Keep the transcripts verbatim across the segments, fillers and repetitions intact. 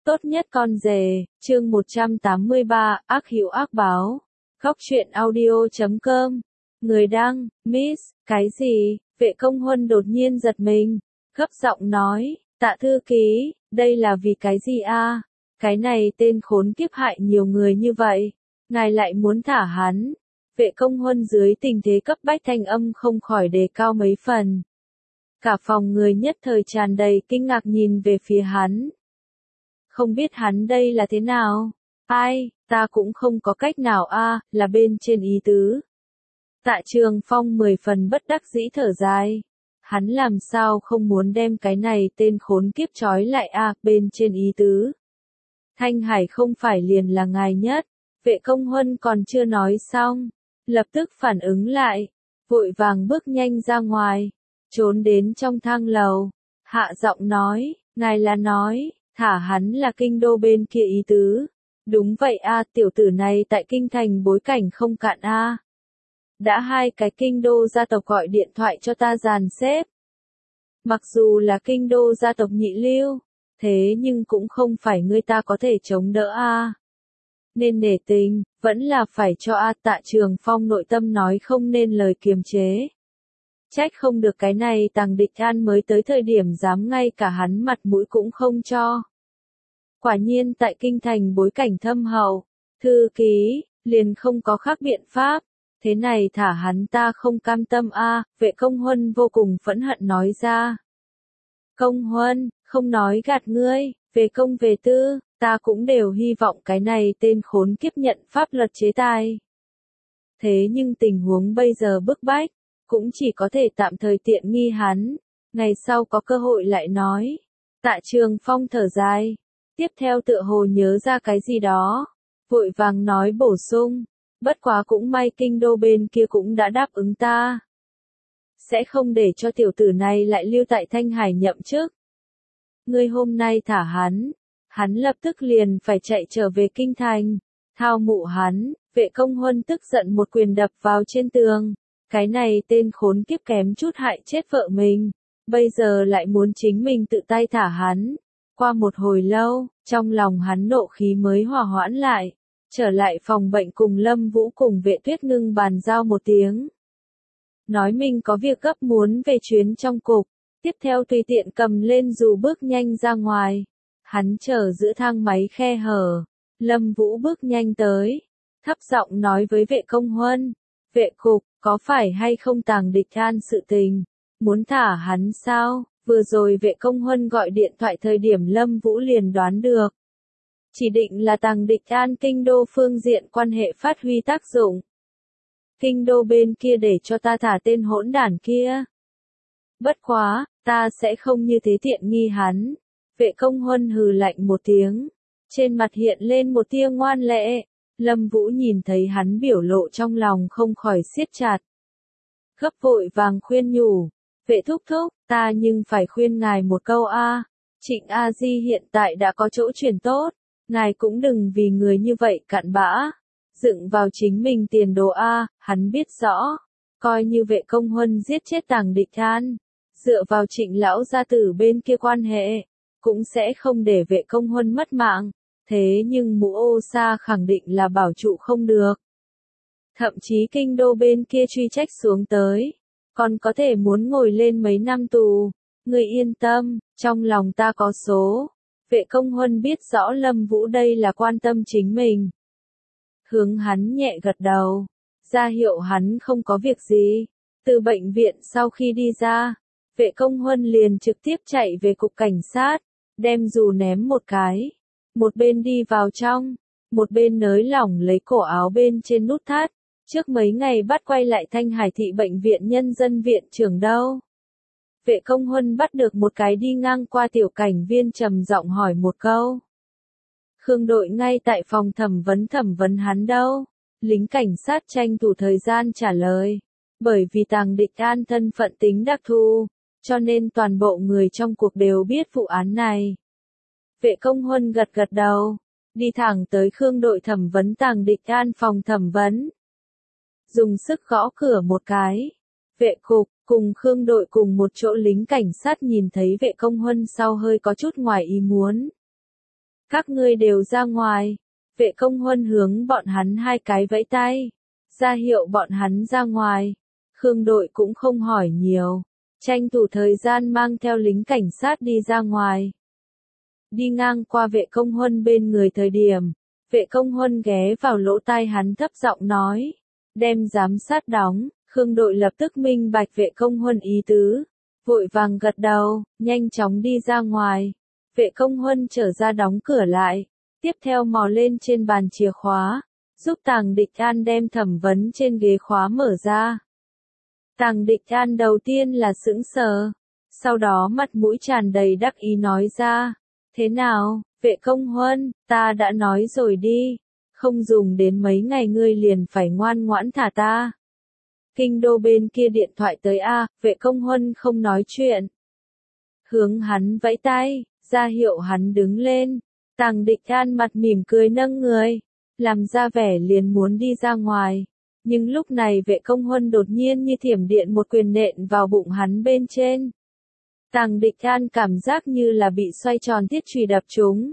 Tốt nhất con rể, chương một trăm tám mươi ba, ác hiệu ác báo. Góc truyện audio chấm com. Người đăng, Miss, cái gì? Vệ Công Huân đột nhiên giật mình, gấp giọng nói, Tạ thư ký, đây là vì cái gì a? Cái này tên khốn kiếp hại nhiều người như vậy, ngài lại muốn thả hắn. Vệ Công Huân dưới tình thế cấp bách thanh âm không khỏi đề cao mấy phần. Cả phòng người nhất thời tràn đầy kinh ngạc nhìn về phía hắn. Không biết hắn đây là thế nào? Ai, ta cũng không có cách nào a, là bên trên ý tứ. Tạ Trường Phong mười phần bất đắc dĩ thở dài. Hắn làm sao không muốn đem cái này tên khốn kiếp trói lại a, bên trên ý tứ. Thanh Hải không phải liền là ngài nhất. Vệ Công Huân còn chưa nói xong, lập tức phản ứng lại, vội vàng bước nhanh ra ngoài, trốn đến trong thang lầu, hạ giọng nói, ngài là nói, thả hắn là kinh đô bên kia ý tứ. Đúng vậy a, tiểu tử này tại kinh thành bối cảnh không cạn a. Đã hai cái kinh đô gia tộc gọi điện thoại cho ta dàn xếp. Mặc dù là kinh đô gia tộc nhị lưu, thế nhưng cũng không phải người ta có thể chống đỡ a. Nên nể tình, vẫn là phải cho a. Tạ Trường Phong nội tâm nói không nên lời kiềm chế. Trách không được cái này Tằng Địch An mới tới thời điểm dám ngay cả hắn mặt mũi cũng không cho. Quả nhiên tại kinh thành bối cảnh thâm hậu, thư ký, liền không có khác biện pháp. Thế này thả hắn ta không cam tâm a. Vệ Công Huân vô cùng phẫn hận nói ra. Công Huân, không nói gạt ngươi, về công về tư, ta cũng đều hy vọng cái này tên khốn kiếp nhận pháp luật chế tài. Thế nhưng tình huống bây giờ bức bách, cũng chỉ có thể tạm thời tiện nghi hắn, ngày sau có cơ hội lại nói. Tạ Trường Phong thở dài, tiếp theo tựa hồ nhớ ra cái gì đó, vội vàng nói bổ sung, bất quá cũng may kinh đô bên kia cũng đã đáp ứng ta. Sẽ không để cho tiểu tử này lại lưu tại Thanh Hải nhậm chức. Ngươi hôm nay thả hắn, hắn lập tức liền phải chạy trở về kinh thành, thao mụ hắn. Vệ Công Huân tức giận một quyền đập vào trên tường. Cái này tên khốn kiếp kém chút hại chết vợ mình, bây giờ lại muốn chính mình tự tay thả hắn. Qua một hồi lâu, trong lòng hắn nộ khí mới hòa hoãn lại, trở lại phòng bệnh cùng Lâm Vũ cùng Vệ Tuyết Ngưng bàn giao một tiếng. Nói mình có việc gấp muốn về chuyến trong cục, tiếp theo tùy tiện cầm lên dù bước nhanh ra ngoài. Hắn chờ giữa thang máy khe hở, Lâm Vũ bước nhanh tới, thấp giọng nói với Vệ Công Huân, vệ cục, có phải hay không Tằng Địch An sự tình, muốn thả hắn sao? Vừa rồi Vệ Công Huân gọi điện thoại thời điểm Lâm Vũ liền đoán được. Chỉ định là Tằng Địch An kinh đô phương diện quan hệ phát huy tác dụng. Kinh đô bên kia để cho ta thả tên hỗn đản kia. Bất quá, ta sẽ không như thế tiện nghi hắn. Vệ Công Huân hừ lạnh một tiếng, trên mặt hiện lên một tia ngoan lệ. Lâm Vũ nhìn thấy hắn biểu lộ trong lòng không khỏi siết chặt. Gấp vội vàng khuyên nhủ, vệ thúc thúc, ta nhưng phải khuyên ngài một câu a. Trịnh A Di hiện tại đã có chỗ chuyển tốt, ngài cũng đừng vì người như vậy cặn bã, dựng vào chính mình tiền đồ a. Hắn biết rõ, coi như Vệ Công Huân giết chết Tằng Địch An, dựa vào Trịnh lão gia tử bên kia quan hệ, cũng sẽ không để Vệ Công Huân mất mạng. Thế nhưng Mũ Ô Sa khẳng định là bảo trụ không được. Thậm chí kinh đô bên kia truy trách xuống tới, còn có thể muốn ngồi lên mấy năm tù. Người yên tâm, trong lòng ta có số. Vệ Công Huân biết rõ Lâm Vũ đây là quan tâm chính mình. Hướng hắn nhẹ gật đầu, ra hiệu hắn không có việc gì. Từ bệnh viện sau khi đi ra, Vệ Công Huân liền trực tiếp chạy về cục cảnh sát, đem dù ném một cái. Một bên đi vào trong, một bên nới lỏng lấy cổ áo bên trên nút thắt. Trước mấy ngày bắt quay lại Thanh Hải thị bệnh viện nhân dân viện trưởng đâu. Vệ Công Huân bắt được một cái đi ngang qua tiểu cảnh viên trầm giọng hỏi một câu. Khương đội ngay tại phòng thẩm vấn thẩm vấn hắn đâu. Lính cảnh sát tranh thủ thời gian trả lời. Bởi vì Tằng Địch An thân phận tính đặc thù, cho nên toàn bộ người trong cuộc đều biết vụ án này. Vệ Công Huân gật gật đầu, đi thẳng tới Khương đội thẩm vấn Tằng Địch An phòng thẩm vấn. Dùng sức gõ cửa một cái. Vệ cục, cùng Khương đội cùng một chỗ lính cảnh sát nhìn thấy Vệ Công Huân sau hơi có chút ngoài ý muốn. Các ngươi đều ra ngoài. Vệ Công Huân hướng bọn hắn hai cái vẫy tay, ra hiệu bọn hắn ra ngoài. Khương Đội cũng không hỏi nhiều, tranh thủ thời gian mang theo lính cảnh sát đi ra ngoài. Đi ngang qua Vệ Công Huân bên người thời điểm, Vệ Công Huân ghé vào lỗ tai hắn thấp giọng nói, đem giám sát đóng. Khương Đội lập tức minh bạch Vệ Công Huân ý tứ, vội vàng gật đầu, nhanh chóng đi ra ngoài. Vệ Công Huân trở ra đóng cửa lại, tiếp theo mò lên trên bàn chìa khóa, giúp Tàng Địch An đem thẩm vấn trên ghế khóa mở ra. Tàng Địch An đầu tiên là sững sờ, sau đó mặt mũi tràn đầy đắc ý nói ra, thế nào, Vệ Công Huân, ta đã nói rồi đi, không dùng đến mấy ngày ngươi liền phải ngoan ngoãn thả ta. Kinh đô bên kia điện thoại tới a, Vệ Công Huân không nói chuyện. Hướng hắn vẫy tay, ra hiệu hắn đứng lên. Tàng Địch An mặt mỉm cười nâng người, làm ra vẻ liền muốn đi ra ngoài. Nhưng lúc này Vệ Công Huân đột nhiên như thiểm điện một quyền nện vào bụng hắn bên trên. Tàng Địch An cảm giác như là bị xoay tròn thiết chùy đập trúng.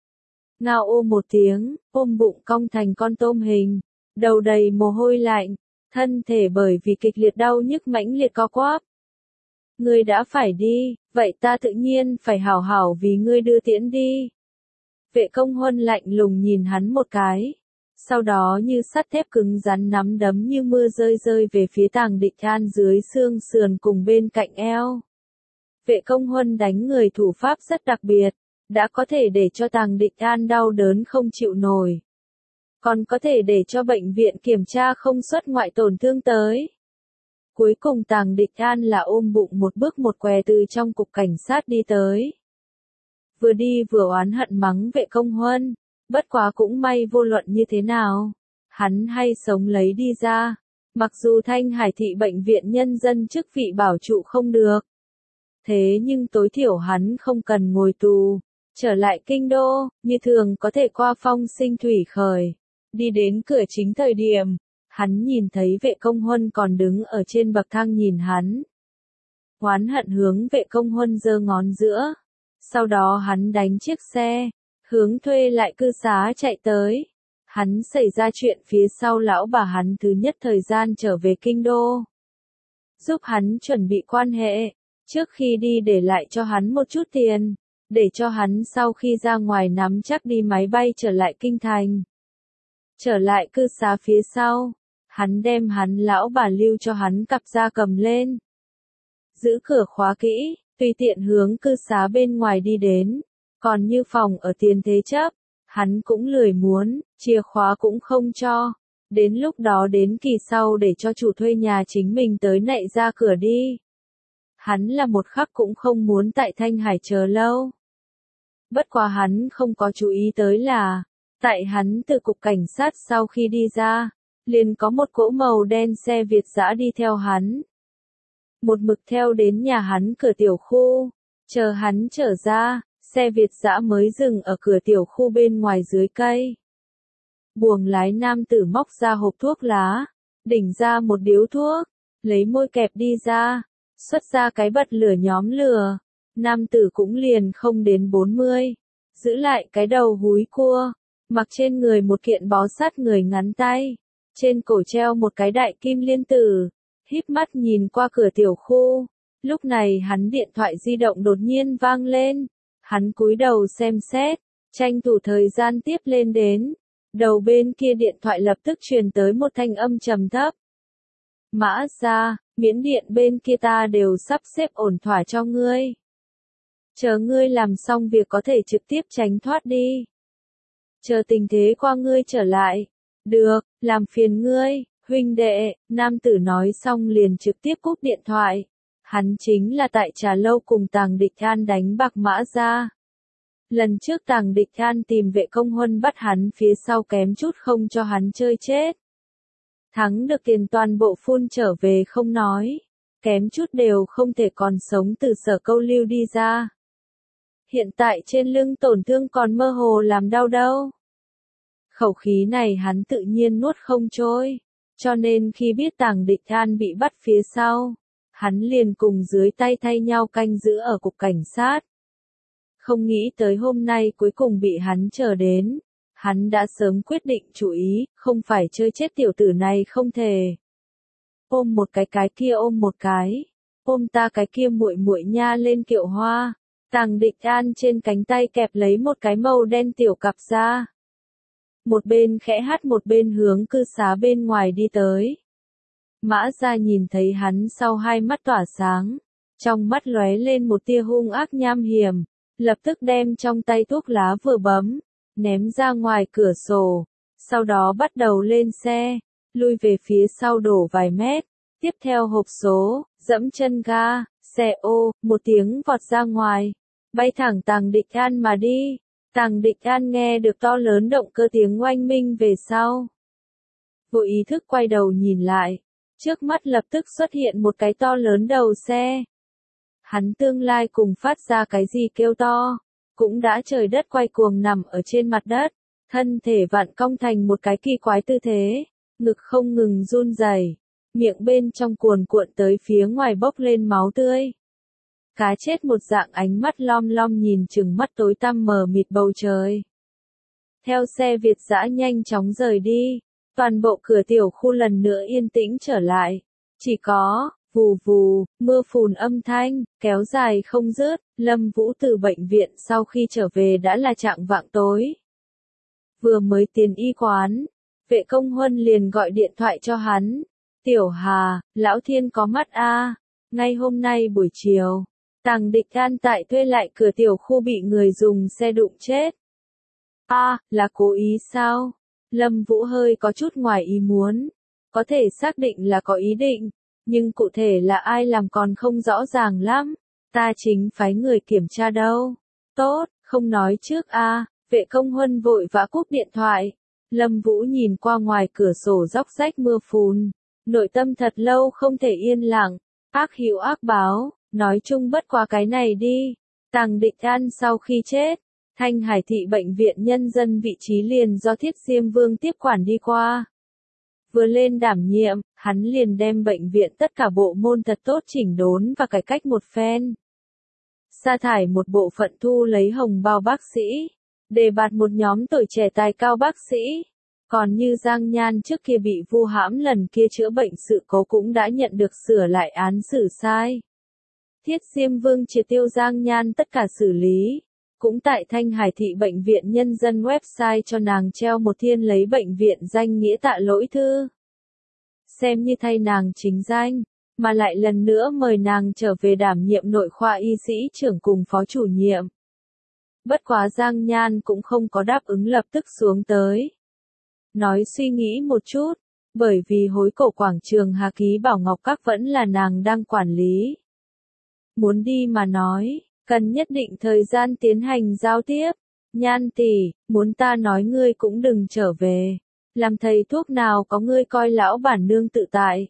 Ngao ô một tiếng, ôm bụng cong thành con tôm hình, đầu đầy mồ hôi lạnh, thân thể bởi vì kịch liệt đau nhức mãnh liệt co quắp. Ngươi đã phải đi, vậy ta tự nhiên phải hảo hảo vì ngươi đưa tiễn đi. Vệ Công Huân lạnh lùng nhìn hắn một cái, sau đó như sắt thép cứng rắn nắm đấm như mưa rơi rơi về phía Tàng Địch An dưới xương sườn cùng bên cạnh eo. Vệ Công Huân đánh người thủ pháp rất đặc biệt, đã có thể để cho Tàng Địch An đau đớn không chịu nổi, còn có thể để cho bệnh viện kiểm tra không xuất ngoại tổn thương tới. Cuối cùng Tàng Địch An là ôm bụng một bước một què từ trong cục cảnh sát đi tới. Vừa đi vừa oán hận mắng Vệ Công Huân, bất quá cũng may vô luận như thế nào, hắn hay sống lấy đi ra, mặc dù Thanh Hải thị bệnh viện nhân dân chức vị bảo trụ không được. Thế nhưng tối thiểu hắn không cần ngồi tù, trở lại kinh đô, như thường có thể qua phong sinh thủy khởi. Đi đến cửa chính thời điểm, hắn nhìn thấy Vệ Công Huân còn đứng ở trên bậc thang nhìn hắn. Oán hận hướng Vệ Công Huân giơ ngón giữa. Sau đó hắn đánh chiếc xe, hướng thuê lại cư xá chạy tới. Hắn xảy ra chuyện phía sau lão bà hắn thứ nhất thời gian trở về kinh đô. Giúp hắn chuẩn bị quan hệ, trước khi đi để lại cho hắn một chút tiền, để cho hắn sau khi ra ngoài nắm chắc đi máy bay trở lại kinh thành. Trở lại cư xá phía sau, hắn đem hắn lão bà lưu cho hắn cặp gia cầm lên. Giữ cửa khóa kỹ, tùy tiện hướng cư xá bên ngoài đi đến, còn như phòng ở tiền thế chấp, hắn cũng lười muốn, chìa khóa cũng không cho, đến lúc đó đến kỳ sau để cho chủ thuê nhà chính mình tới nạy ra cửa đi. Hắn là một khắc cũng không muốn tại Thanh Hải chờ lâu. Bất quá hắn không có chú ý tới là, tại hắn từ cục cảnh sát sau khi đi ra, liền có một cỗ màu đen xe Việt dã đi theo hắn. Một mực theo đến nhà hắn cửa tiểu khu, chờ hắn trở ra, xe Việt dã mới dừng ở cửa tiểu khu bên ngoài dưới cây. Buồng lái nam tử móc ra hộp thuốc lá, đỉnh ra một điếu thuốc, lấy môi kẹp đi ra, xuất ra cái bật lửa nhóm lửa. Nam tử cũng liền không đến bốn mươi, giữ lại cái đầu húi cua, mặc trên người một kiện bó sát người ngắn tay, trên cổ treo một cái đại kim liên tử, híp mắt nhìn qua cửa tiểu khu. Lúc này hắn điện thoại di động đột nhiên vang lên, hắn cúi đầu xem xét, tranh thủ thời gian tiếp lên đến, đầu bên kia điện thoại lập tức truyền tới một thanh âm trầm thấp. Mã gia, Miễn Điện bên kia ta đều sắp xếp ổn thỏa cho ngươi. Chờ ngươi làm xong việc có thể trực tiếp tránh thoát đi. Chờ tình thế qua ngươi trở lại. Được, làm phiền ngươi, huynh đệ, nam tử nói xong liền trực tiếp cúp điện thoại. Hắn chính là tại trà lâu cùng Tàng Địch An đánh bạc Mã gia. Lần trước Tàng Địch An tìm Vệ Công Huân bắt hắn phía sau kém chút không cho hắn chơi chết. Thắng được tiền toàn bộ phun trở về không nói, kém chút đều không thể còn sống từ Sở Câu Lưu đi ra. Hiện tại trên lưng tổn thương còn mơ hồ làm đau đâu. Khẩu khí này hắn tự nhiên nuốt không trôi, cho nên khi biết Tàng Địch An bị bắt phía sau, hắn liền cùng dưới tay thay nhau canh giữ ở cục cảnh sát. Không nghĩ tới hôm nay cuối cùng bị hắn chờ đến. Hắn đã sớm quyết định chủ ý, không phải chơi chết tiểu tử này không thể. Ôm một cái cái kia ôm một cái. Ôm ta cái kia muội muội nha lên kiệu hoa. Tàng Địch An trên cánh tay kẹp lấy một cái màu đen tiểu cặp ra. Một bên khẽ hát một bên hướng cư xá bên ngoài đi tới. Mã Gia nhìn thấy hắn sau hai mắt tỏa sáng. Trong mắt lóe lên một tia hung ác nham hiểm. Lập tức đem trong tay thuốc lá vừa bấm. Ném ra ngoài cửa sổ. Sau đó bắt đầu lên xe. Lui về phía sau đổ vài mét. Tiếp theo hộp số, dẫm chân ga, xe ô, một tiếng vọt ra ngoài. Bay thẳng Tàng Địch An mà đi. Tàng Địch An nghe được to lớn động cơ tiếng oanh minh về sau. Vô ý thức quay đầu nhìn lại. Trước mắt lập tức xuất hiện một cái to lớn đầu xe. Hắn tương lai cùng phát ra cái gì kêu to. Cũng đã trời đất quay cuồng nằm ở trên mặt đất. Thân thể vặn cong thành một cái kỳ quái tư thế. Ngực không ngừng run rẩy, miệng bên trong cuồn cuộn tới phía ngoài bốc lên máu tươi. Cá chết một dạng ánh mắt lom lom nhìn chừng mắt tối tăm mờ mịt bầu trời. Theo xe Việt dã nhanh chóng rời đi, toàn bộ cửa tiểu khu lần nữa yên tĩnh trở lại. Chỉ có, vù vù, mưa phùn âm thanh, kéo dài không dứt. Lâm Vũ từ bệnh viện sau khi trở về đã là chạng vạng tối. Vừa mới tiến y quán, Vệ Công Huân liền gọi điện thoại cho hắn. Tiểu Hà, Lão Thiên có mắt a, ngay hôm nay buổi chiều, Tàng Địch An tại thuê lại cửa tiểu khu bị người dùng xe đụng chết. A, à, là cố ý sao? Lâm Vũ hơi có chút ngoài ý muốn. Có thể xác định là có ý định, nhưng cụ thể là ai làm còn không rõ ràng lắm. Ta chính phái người kiểm tra đâu. Tốt, không nói trước a. À, Vệ Công Huân vội vã cúp điện thoại. Lâm Vũ nhìn qua ngoài cửa sổ róc rách mưa phùn, nội tâm thật lâu không thể yên lặng. Ác hữu ác báo, nói chung bất qua cái này đi. Tàng Địch An sau khi chết, Thanh Hải thị bệnh viện nhân dân vị trí liền do Thiết Diêm Vương tiếp quản đi qua. Vừa lên đảm nhiệm, hắn liền đem bệnh viện tất cả bộ môn thật tốt chỉnh đốn và cải cách một phen. Sa thải một bộ phận thu lấy hồng bào bác sĩ, đề bạt một nhóm tuổi trẻ tài cao bác sĩ. Còn như Giang Nhan trước kia bị vu hãm lần kia chữa bệnh sự cố cũng đã nhận được sửa lại án xử sai. Thiết Diêm Vương triệt tiêu Giang Nhan tất cả xử lý. Cũng tại Thanh Hải thị bệnh viện nhân dân website cho nàng treo một thiên lấy bệnh viện danh nghĩa tạ lỗi thư. Xem như thay nàng chính danh, mà lại lần nữa mời nàng trở về đảm nhiệm nội khoa y sĩ trưởng cùng phó chủ nhiệm. Bất quá Giang Nhan cũng không có đáp ứng lập tức xuống tới. Nói suy nghĩ một chút, bởi vì hối cổ quảng trường Hà Ký Bảo Ngọc Các vẫn là nàng đang quản lý. Muốn đi mà nói, cần nhất định thời gian tiến hành giao tiếp. Nhan tỷ, muốn ta nói ngươi cũng đừng trở về. Làm thầy thuốc nào có ngươi coi lão bản nương tự tại.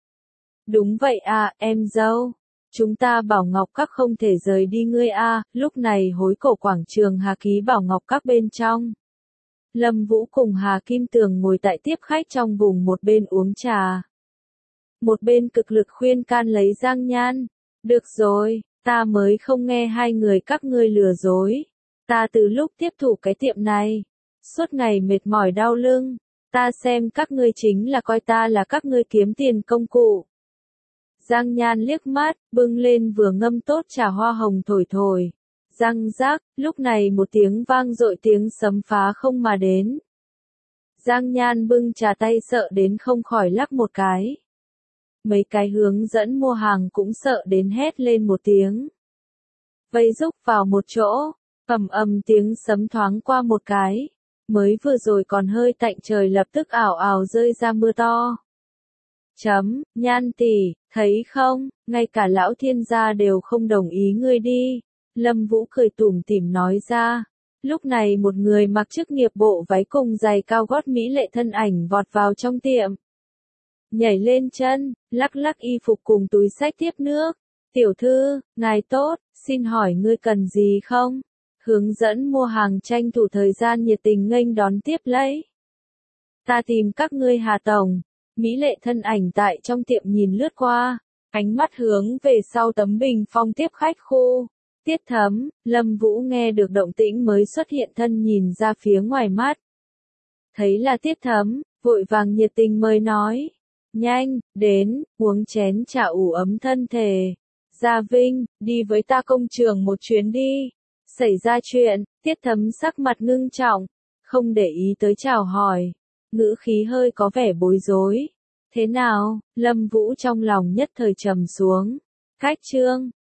Đúng vậy à, em dâu. Chúng ta Bảo Ngọc Các không thể rời đi ngươi a. Lúc này hối cổ quảng trường Hà Ký Bảo Ngọc Các bên trong. Lâm Vũ cùng Hà Kim Tường ngồi tại tiếp khách trong vùng một bên uống trà. Một bên cực lực khuyên can lấy Giang Nhan. Được rồi, ta mới không nghe hai người các ngươi lừa dối. Ta từ lúc tiếp thủ cái tiệm này, suốt ngày mệt mỏi đau lưng. Ta xem các ngươi chính là coi ta là các ngươi kiếm tiền công cụ. Giang Nhan liếc mắt, bưng lên vừa ngâm tốt trà hoa hồng thổi thổi. Răng rác, lúc này một tiếng vang dội tiếng sấm phá không mà đến. Giang Nhan bưng trà tay sợ đến không khỏi lắc một cái. Mấy cái hướng dẫn mua hàng cũng sợ đến hét lên một tiếng. Vây rúc vào một chỗ, ầm ầm tiếng sấm thoáng qua một cái. Mới vừa rồi còn hơi tạnh trời lập tức ảo ảo rơi ra mưa to. Chấm, Nhan tỷ, thấy không, ngay cả lão thiên gia đều không đồng ý ngươi đi. Lâm Vũ cười tủm tỉm nói ra. Lúc này một người mặc chức nghiệp bộ váy cùng giày cao gót mỹ lệ thân ảnh vọt vào trong tiệm. Nhảy lên chân, lắc lắc y phục cùng túi xách tiếp nước. Tiểu thư, ngài tốt, xin hỏi ngươi cần gì không? Hướng dẫn mua hàng tranh thủ thời gian nhiệt tình nghênh đón tiếp lấy. Ta tìm các ngươi Hà Tổng. Mỹ lệ thân ảnh tại trong tiệm nhìn lướt qua, ánh mắt hướng về sau tấm bình phong tiếp khách khu. Tiết Thấm, Lâm Vũ nghe được động tĩnh mới xuất hiện thân nhìn ra phía ngoài mắt. Thấy là Tiết Thấm, vội vàng nhiệt tình mời nói. Nhanh, đến, uống chén trà ủ ấm thân thể. Gia Vinh, đi với ta công trường một chuyến đi. Xảy ra chuyện, Tiết Thấm sắc mặt ngưng trọng, không để ý tới chào hỏi. Ngữ khí hơi có vẻ bối rối. Thế nào, Lâm Vũ trong lòng nhất thời trầm xuống. Khách trương,